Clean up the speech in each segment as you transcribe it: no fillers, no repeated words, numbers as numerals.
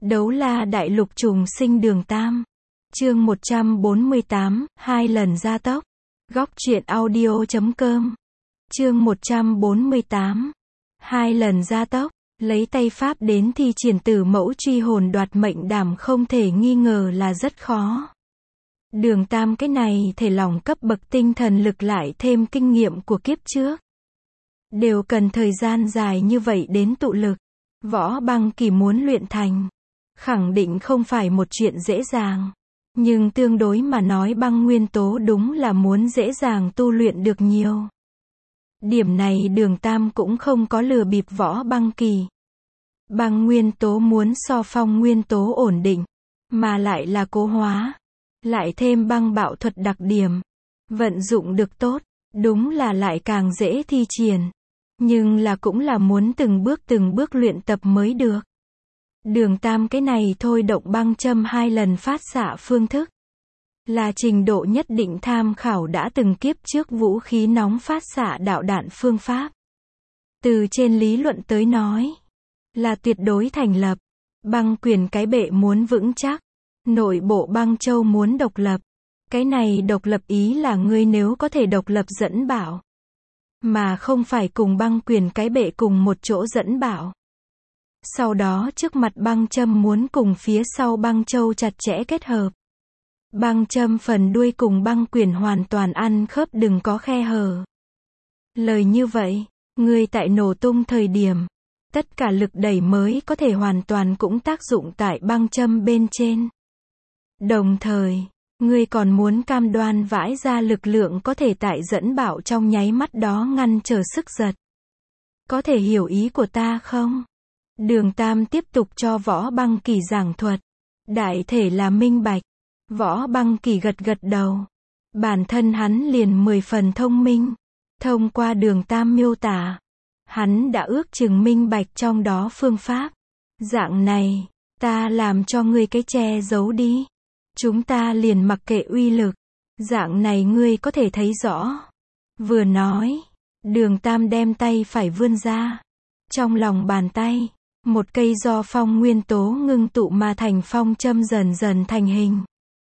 Đấu la đại lục trùng sinh đường Tam. Chương 148, 2 lần gia tốc. Góc truyện audio.com. Chương 148. 2 lần gia tốc, lấy tay pháp đến thi triển tử mẫu truy hồn đoạt mệnh đảm không thể nghi ngờ là rất khó. Đường Tam cái này thể lòng cấp bậc tinh thần lực lại thêm kinh nghiệm của kiếp trước. Đều cần thời gian dài như vậy đến tụ lực. Võ Băng Kỳ muốn luyện thành, khẳng định không phải một chuyện dễ dàng. Nhưng tương đối mà nói băng nguyên tố đúng là muốn dễ dàng tu luyện được nhiều. Điểm này đường Tam cũng không có lừa bịp Võ Băng Kỳ. Băng nguyên tố muốn so phong nguyên tố ổn định, mà lại là cố hóa. Lại thêm băng bạo thuật đặc điểm. Vận dụng được tốt, đúng là lại càng dễ thi triển. Nhưng là cũng là muốn từng bước luyện tập mới được. Đường Tam cái này thôi động băng châm 2 lần phát xạ phương thức. Là trình độ nhất định tham khảo đã từng kiếp trước vũ khí nóng phát xạ đạo đạn phương pháp. Từ trên lý luận tới nói, là tuyệt đối thành lập. Băng quyền cái bệ muốn vững chắc. Nội bộ băng châu muốn độc lập. Cái này độc lập ý là ngươi nếu có thể độc lập dẫn bảo. Mà không phải cùng băng quyền cái bệ cùng một chỗ dẫn bảo. Sau đó trước mặt băng châm muốn cùng phía sau băng châu chặt chẽ kết hợp. Băng châm phần đuôi cùng băng quyền hoàn toàn ăn khớp đừng có khe hở. Lời như vậy, ngươi tại nổ tung thời điểm, tất cả lực đẩy mới có thể hoàn toàn cũng tác dụng tại băng châm bên trên. Đồng thời, ngươi còn muốn cam đoan vãi ra lực lượng có thể tại dẫn bảo trong nháy mắt đó ngăn trở sức giật. Có thể hiểu ý của ta không? Đường Tam tiếp tục cho Võ Băng Kỳ giảng thuật. Đại thể là minh bạch. Võ Băng Kỳ gật gật đầu. Bản thân hắn liền 10 phần thông minh. Thông qua đường Tam miêu tả, hắn đã ước chừng minh bạch trong đó phương pháp. Dạng này, ta làm cho ngươi cái che giấu đi. Chúng ta liền mặc kệ uy lực. Dạng này ngươi có thể thấy rõ. Vừa nói, đường Tam đem tay phải vươn ra. Trong lòng bàn tay, một cây do phong nguyên tố ngưng tụ mà thành phong châm dần dần thành hình.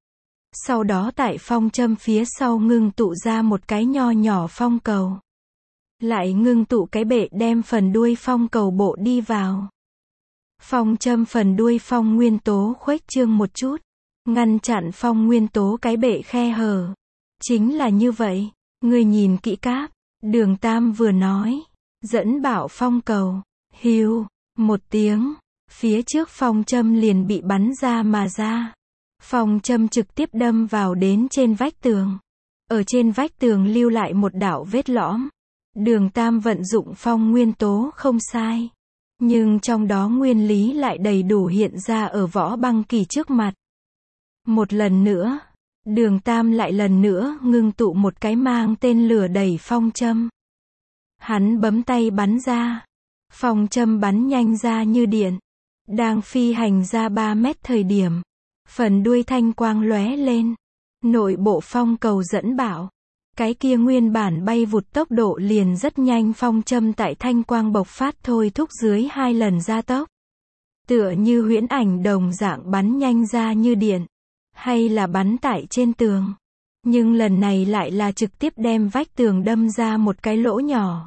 Sau đó tại phong châm phía sau ngưng tụ ra một cái nho nhỏ phong cầu. Lại ngưng tụ cái bệ đem phần đuôi phong cầu bộ đi vào. Phong châm phần đuôi phong nguyên tố khuếch trương một chút. Ngăn chặn phong nguyên tố cái bệ khe hở. Chính là như vậy. Ngươi nhìn kỹ cáp. Đường Tam vừa nói. Dẫn bảo phong cầu. Hiu. Một tiếng. Phía trước phong châm liền bị bắn ra mà ra. Phong châm trực tiếp đâm vào đến trên vách tường. Ở trên vách tường lưu lại một đạo vết lõm. Đường Tam vận dụng phong nguyên tố không sai. Nhưng trong đó nguyên lý lại đầy đủ hiện ra ở Võ Băng Kỳ trước mặt. Một lần nữa, đường Tam lại lần nữa ngưng tụ một cái mang tên lửa đẩy phong châm. Hắn bấm tay bắn ra. Phong châm bắn nhanh ra như điện. Đang phi hành ra 3 mét thời điểm. Phần đuôi thanh quang lóe lên. Nội bộ phong cầu dẫn bảo. Cái kia nguyên bản bay vụt tốc độ liền rất nhanh phong châm tại thanh quang bộc phát thôi thúc dưới 2 lần gia tốc. Tựa như huyễn ảnh đồng dạng bắn nhanh ra như điện. Hay là bắn tại trên tường. Nhưng lần này lại là trực tiếp đem vách tường đâm ra một cái lỗ nhỏ.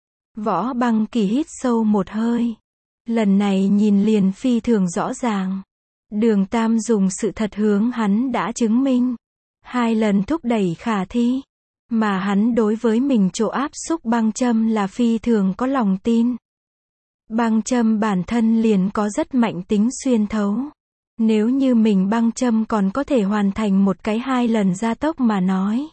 Võ Băng Kỳ hít sâu một hơi. Lần này nhìn liền phi thường rõ ràng. Đường Tam dùng sự thật hướng hắn đã chứng minh. 2 lần thúc đẩy khả thi. Mà hắn đối với mình chỗ áp xúc băng châm là phi thường có lòng tin. Băng châm bản thân liền có rất mạnh tính xuyên thấu. Nếu như mình băng châm còn có thể hoàn thành một cái 2 lần gia tốc mà nói.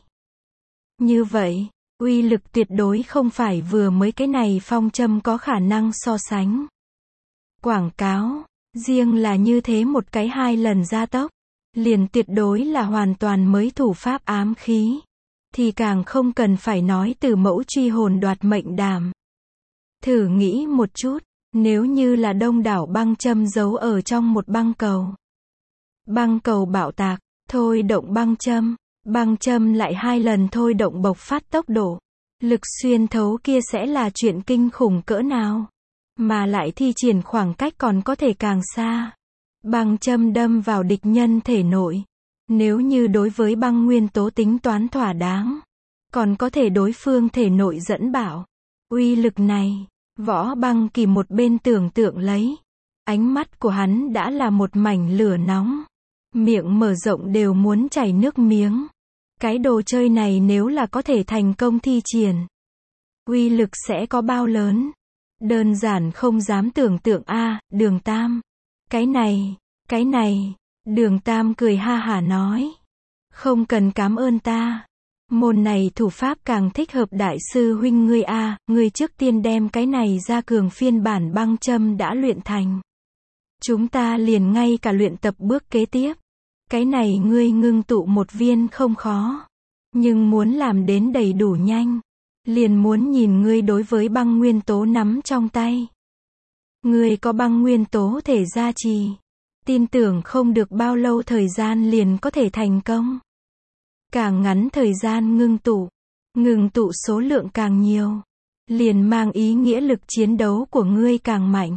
Như vậy, uy lực tuyệt đối không phải vừa mới cái này phong châm có khả năng so sánh. Quảng cáo, riêng là như thế một cái 2 lần gia tốc, liền tuyệt đối là hoàn toàn mới thủ pháp ám khí. Thì càng không cần phải nói từ mẫu truy hồn đoạt mệnh đảm. Thử nghĩ một chút. Nếu như là đông đảo băng châm giấu ở trong một băng cầu. Băng cầu bạo tạc, thôi động băng châm lại 2 lần thôi động bộc phát tốc độ. Lực xuyên thấu kia sẽ là chuyện kinh khủng cỡ nào. Mà lại thi triển khoảng cách còn có thể càng xa. Băng châm đâm vào địch nhân thể nội. Nếu như đối với băng nguyên tố tính toán thỏa đáng, còn có thể đối phương thể nội dẫn bảo. Uy lực này, Võ Băng Kỳ một bên tưởng tượng lấy. Ánh mắt của hắn đã là một mảnh lửa nóng. Miệng mở rộng đều muốn chảy nước miếng. Cái đồ chơi này nếu là có thể thành công thi triển, uy lực sẽ có bao lớn. Đơn giản không dám tưởng tượng a, Đường Tam. Cái này, Đường Tam cười ha hả nói. Không cần cảm ơn ta. Môn này thủ pháp càng thích hợp đại sư huynh ngươi a, ngươi trước tiên đem cái này ra cường phiên bản băng châm đã luyện thành. Chúng ta liền ngay cả luyện tập bước kế tiếp. Cái này ngươi ngưng tụ một viên không khó. Nhưng muốn làm đến đầy đủ nhanh, liền muốn nhìn ngươi đối với băng nguyên tố nắm trong tay. Ngươi có băng nguyên tố thể gia trì, tin tưởng không được bao lâu thời gian liền có thể thành công. Càng ngắn thời gian ngưng tụ số lượng càng nhiều, liền mang ý nghĩa lực chiến đấu của ngươi càng mạnh.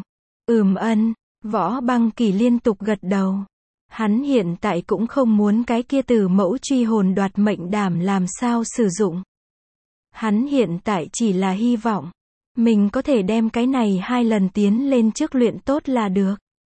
Võ Băng Kỳ liên tục gật đầu. Hắn hiện tại cũng không muốn cái kia Tử Mẫu truy hồn đoạt mệnh đảm làm sao sử dụng. Hắn hiện tại chỉ là hy vọng mình có thể đem cái này 2 lần tiến lên trước luyện tốt là được.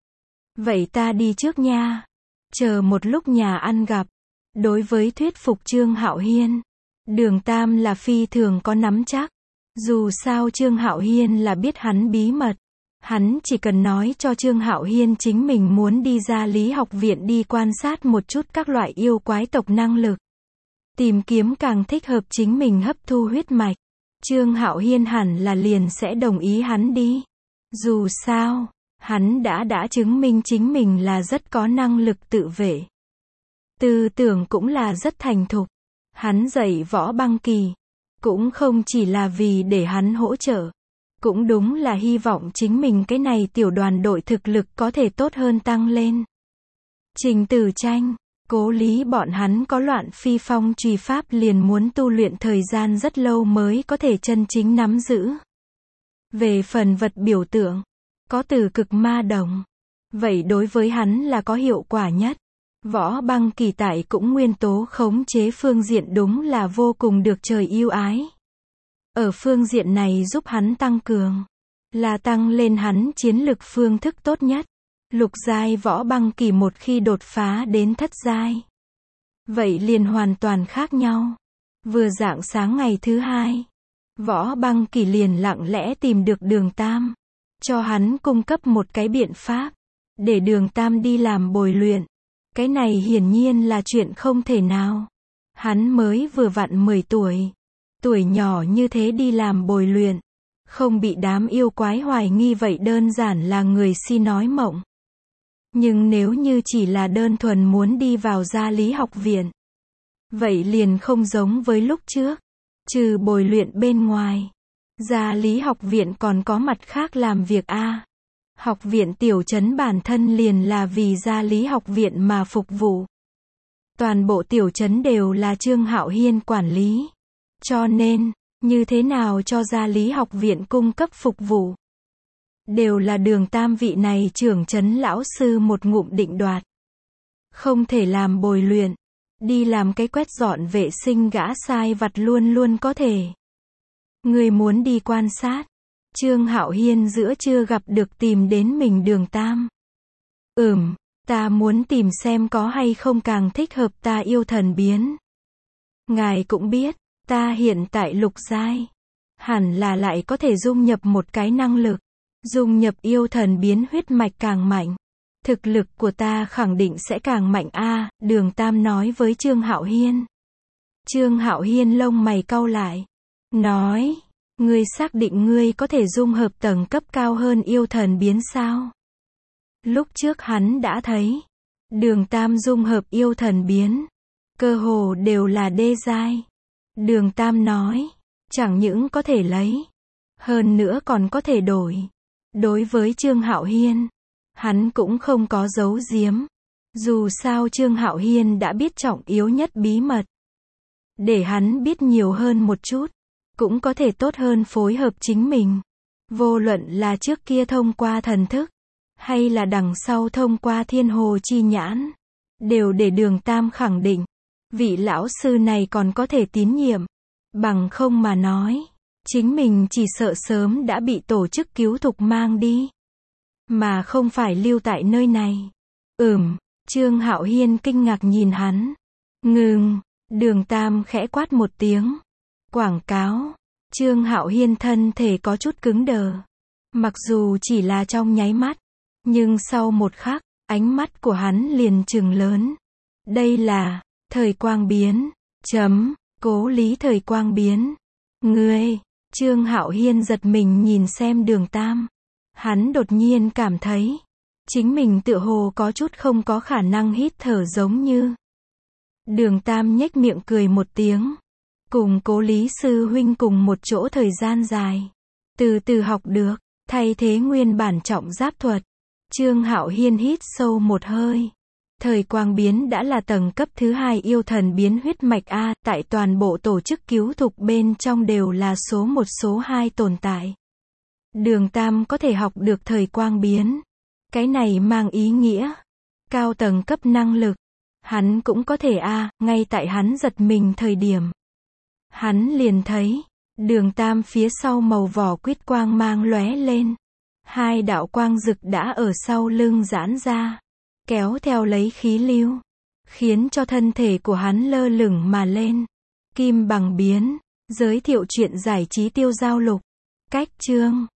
Vậy ta đi trước nha. Chờ một lúc nhà ăn gặp. Đối với thuyết phục Trương Hạo Hiên, Đường Tam là phi thường có nắm chắc. Dù sao Trương Hạo Hiên là biết hắn bí mật. Hắn chỉ cần nói cho Trương Hạo Hiên chính mình muốn đi ra Lý học viện đi quan sát một chút các loại yêu quái tộc năng lực. Tìm kiếm càng thích hợp chính mình hấp thu huyết mạch. Trương Hạo Hiên hẳn là liền sẽ đồng ý hắn đi. Dù sao, hắn đã chứng minh chính mình là rất có năng lực tự vệ. Tư tưởng cũng là rất thành thục. Hắn dạy Võ Băng Kỳ, cũng không chỉ là vì để hắn hỗ trợ. Cũng đúng là hy vọng chính mình cái này tiểu đoàn đội thực lực có thể tốt hơn tăng lên. Trình Tử Tranh, Cố Lý bọn hắn có loạn phi phong trùy pháp liền muốn tu luyện thời gian rất lâu mới có thể chân chính nắm giữ. Về phần vật biểu tượng, có Tử Cực Ma Đồng. Vậy đối với hắn là có hiệu quả nhất. Võ Băng Kỳ tại cũng nguyên tố khống chế phương diện đúng là vô cùng được trời yêu ái. Ở phương diện này giúp hắn tăng cường, là tăng lên hắn chiến lực phương thức tốt nhất. Lục giai Võ Băng Kỳ một khi đột phá đến thất giai, vậy liền hoàn toàn khác nhau. Vừa rạng sáng ngày thứ 2, Võ Băng Kỳ liền lặng lẽ tìm được Đường Tam, cho hắn cung cấp một cái biện pháp, để Đường Tam đi làm bồi luyện. Cái này hiển nhiên là chuyện không thể nào. Hắn mới vừa vặn 10 tuổi. Tuổi nhỏ như thế đi làm bồi luyện. Không bị đám yêu quái hoài nghi vậy đơn giản là người si nói mộng. Nhưng nếu như chỉ là đơn thuần muốn đi vào gia Lý học viện, vậy liền không giống với lúc trước. Trừ bồi luyện bên ngoài, gia Lý học viện còn có mặt khác làm việc a. Học viện tiểu trấn bản thân liền là vì gia Lý học viện mà phục vụ. Toàn bộ tiểu trấn đều là Trương Hạo Hiên quản lý. Cho nên, như thế nào cho gia Lý học viện cung cấp phục vụ, đều là Đường Tam vị này trưởng trấn lão sư một ngụm định đoạt. Không thể làm bồi luyện, đi làm cái quét dọn vệ sinh gã sai vặt luôn luôn có thể. Người muốn đi quan sát. Trương Hạo Hiên giữa trưa gặp được tìm đến mình Đường Tam. Ta muốn tìm xem có hay không càng thích hợp ta yêu thần biến. Ngài cũng biết, ta hiện tại lục giai, hẳn là lại có thể dung nhập một cái năng lực. Dung nhập yêu thần biến huyết mạch càng mạnh, thực lực của ta khẳng định sẽ càng mạnh a. Đường Tam nói với Trương Hạo Hiên. Trương Hạo Hiên lông mày cau lại, nói, ngươi xác định ngươi có thể dung hợp tầng cấp cao hơn yêu thần biến sao? Lúc trước hắn đã thấy, Đường Tam dung hợp yêu thần biến, cơ hồ đều là đê giai. Đường Tam nói, chẳng những có thể lấy, hơn nữa còn có thể đổi. Đối với Trương Hạo Hiên, hắn cũng không có giấu giếm. Dù sao Trương Hạo Hiên đã biết trọng yếu nhất bí mật. Để hắn biết nhiều hơn một chút, cũng có thể tốt hơn phối hợp chính mình. Vô luận là trước kia thông qua thần thức, hay là đằng sau thông qua thiên hồ chi nhãn, đều để Đường Tam khẳng định, vị lão sư này còn có thể tín nhiệm. Bằng không mà nói, chính mình chỉ sợ sớm đã bị tổ chức cứu thục mang đi, mà không phải lưu tại nơi này. Trương Hạo Hiên kinh ngạc nhìn hắn. Ngừng, Đường Tam khẽ quát một tiếng. Quảng cáo. Trương Hạo Hiên thân thể có chút cứng đờ. Mặc dù chỉ là trong nháy mắt, nhưng sau một khắc, ánh mắt của hắn liền trừng lớn. Đây là Thời Quang Biến. Cố Lý Thời Quang Biến. Ngươi. Trương Hạo Hiên giật mình nhìn xem Đường Tam. Hắn đột nhiên cảm thấy, chính mình tựa hồ có chút không có khả năng hít thở giống như. Đường Tam nhếch miệng cười một tiếng. Cùng Cố Lý sư huynh cùng một chỗ thời gian dài. Từ từ học được, thay thế nguyên bản trọng giáp thuật. Trương Hạo Hiên hít sâu một hơi. Thời Quang Biến đã là tầng cấp thứ 2 yêu thần biến huyết mạch A, tại toàn bộ tổ chức cứu thục bên trong đều là số 1 số 2 tồn tại. Đường Tam có thể học được Thời Quang Biến. Cái này mang ý nghĩa cao tầng cấp năng lực. Hắn cũng có thể ngay tại hắn giật mình thời điểm. Hắn liền thấy, Đường Tam phía sau màu vỏ quýt quang mang lóe lên. 2 đạo quang rực đã ở sau lưng giãn ra, kéo theo lấy khí lưu, khiến cho thân thể của hắn lơ lửng mà lên. Kim Bằng Biến, giới thiệu truyện giải trí Tiêu Giao Lục. Cách chương